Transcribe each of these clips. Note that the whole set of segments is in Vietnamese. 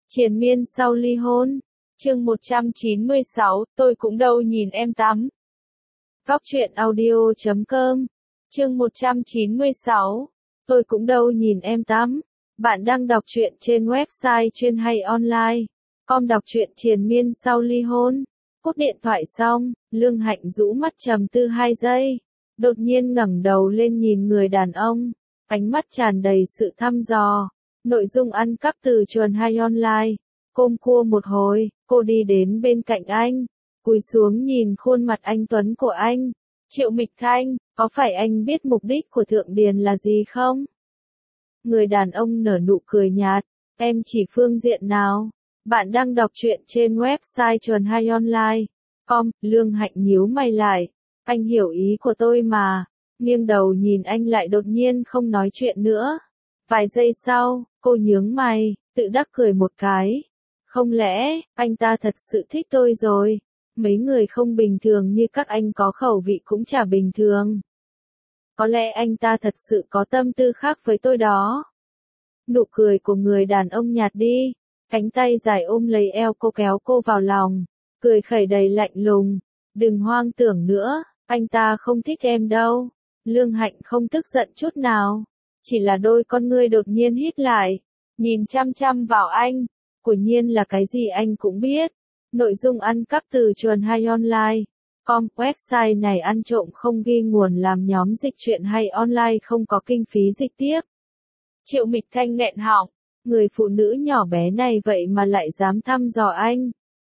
Triền miên sau ly hôn. Chương 196, tôi cũng đâu nhìn em tắm. Góc truyện audio.com. Chương 196, tôi cũng đâu nhìn em tắm. Bạn đang đọc truyện trên website chuyên hay online. Com đọc truyện triền miên sau ly hôn. Cúp điện thoại xong, Lương Hạnh rũ mắt trầm tư 2 giây. Đột nhiên ngẩng đầu lên nhìn người đàn ông. Ánh mắt tràn đầy sự thăm dò. Nội dung ăn cắp từ chuồn hay online. Côm cua một hồi, cô đi đến bên cạnh anh. Cúi xuống nhìn khuôn mặt anh tuấn của anh. Triệu Mịch Thanh, có phải anh biết mục đích của Thượng Điền là gì không? Người đàn ông nở nụ cười nhạt. Em chỉ phương diện nào? Bạn đang đọc truyện trên website chuồn hay online. Com, Lương Hạnh nhíu mày lại. Anh hiểu ý của tôi mà. Nghiêng đầu nhìn anh lại đột nhiên không nói chuyện nữa. Vài giây sau, cô nhướng mày, tự đắc cười một cái. Không lẽ, anh ta thật sự thích tôi rồi? Mấy người không bình thường như các anh có khẩu vị cũng chả bình thường. Có lẽ anh ta thật sự có tâm tư khác với tôi đó. Nụ cười của người đàn ông nhạt đi. Cánh tay dài ôm lấy eo cô kéo cô vào lòng. Cười khẩy đầy lạnh lùng. Đừng hoang tưởng nữa, anh ta không thích em đâu. Lương Hạnh không tức giận chút nào. Chỉ là đôi con ngươi đột nhiên hít lại. Nhìn chăm chăm vào anh. Quả nhiên là cái gì anh cũng biết. Nội dung ăn cắp từ chuồn hay online. Com, website này ăn trộm không ghi nguồn làm nhóm dịch truyện hay online không có kinh phí dịch tiếp. Triệu Mịch Thanh nghẹn họng. Người phụ nữ nhỏ bé này vậy mà lại dám thăm dò anh.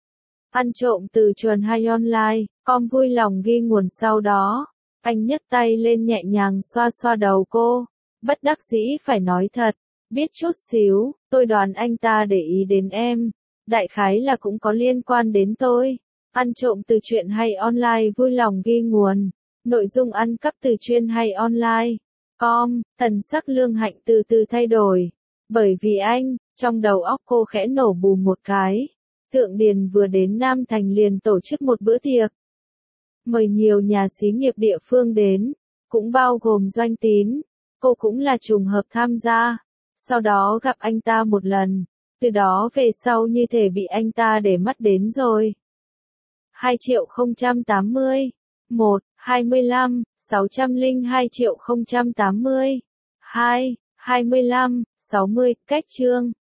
Ăn trộm từ chuồn hay online, Com vui lòng ghi nguồn sau đó. Anh nhấc tay lên nhẹ nhàng xoa xoa đầu cô. Bất đắc dĩ phải nói thật. Biết chút xíu, tôi đoán anh ta để ý đến em. Đại khái là cũng có liên quan đến tôi. Ăn trộm từ truyện hay online vui lòng ghi nguồn. Nội dung ăn cắp từ chuyên hay online. Com, thần sắc Lương Hạnh từ từ thay đổi. Bởi vì anh, trong đầu óc cô khẽ nổ bù một cái. Thượng Điền vừa đến Nam Thành liền tổ chức một bữa tiệc. Mời nhiều nhà xí nghiệp địa phương đến, cũng bao gồm Doanh Tín. Cô cũng là trùng hợp tham gia. Sau đó gặp anh ta một lần. Từ đó về sau như thể bị anh ta để mắt đến rồi. 2.080. 1. 25. 602.080. 2. 25. 60. Cách chương.